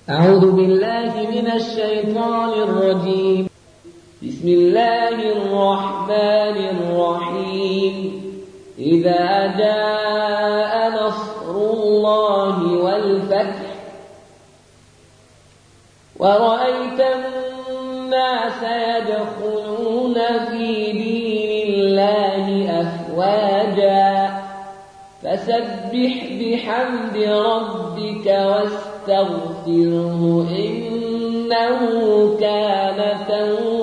أعوذ بالله من الشيطان الرجيم. بسم الله الرحمن الرحيم. إذا جاء نصر الله والفتح ورأيت الناس يدخلون في دين الله أفواجا فسبح بحمد ربك واستغفره إنه كان توابا.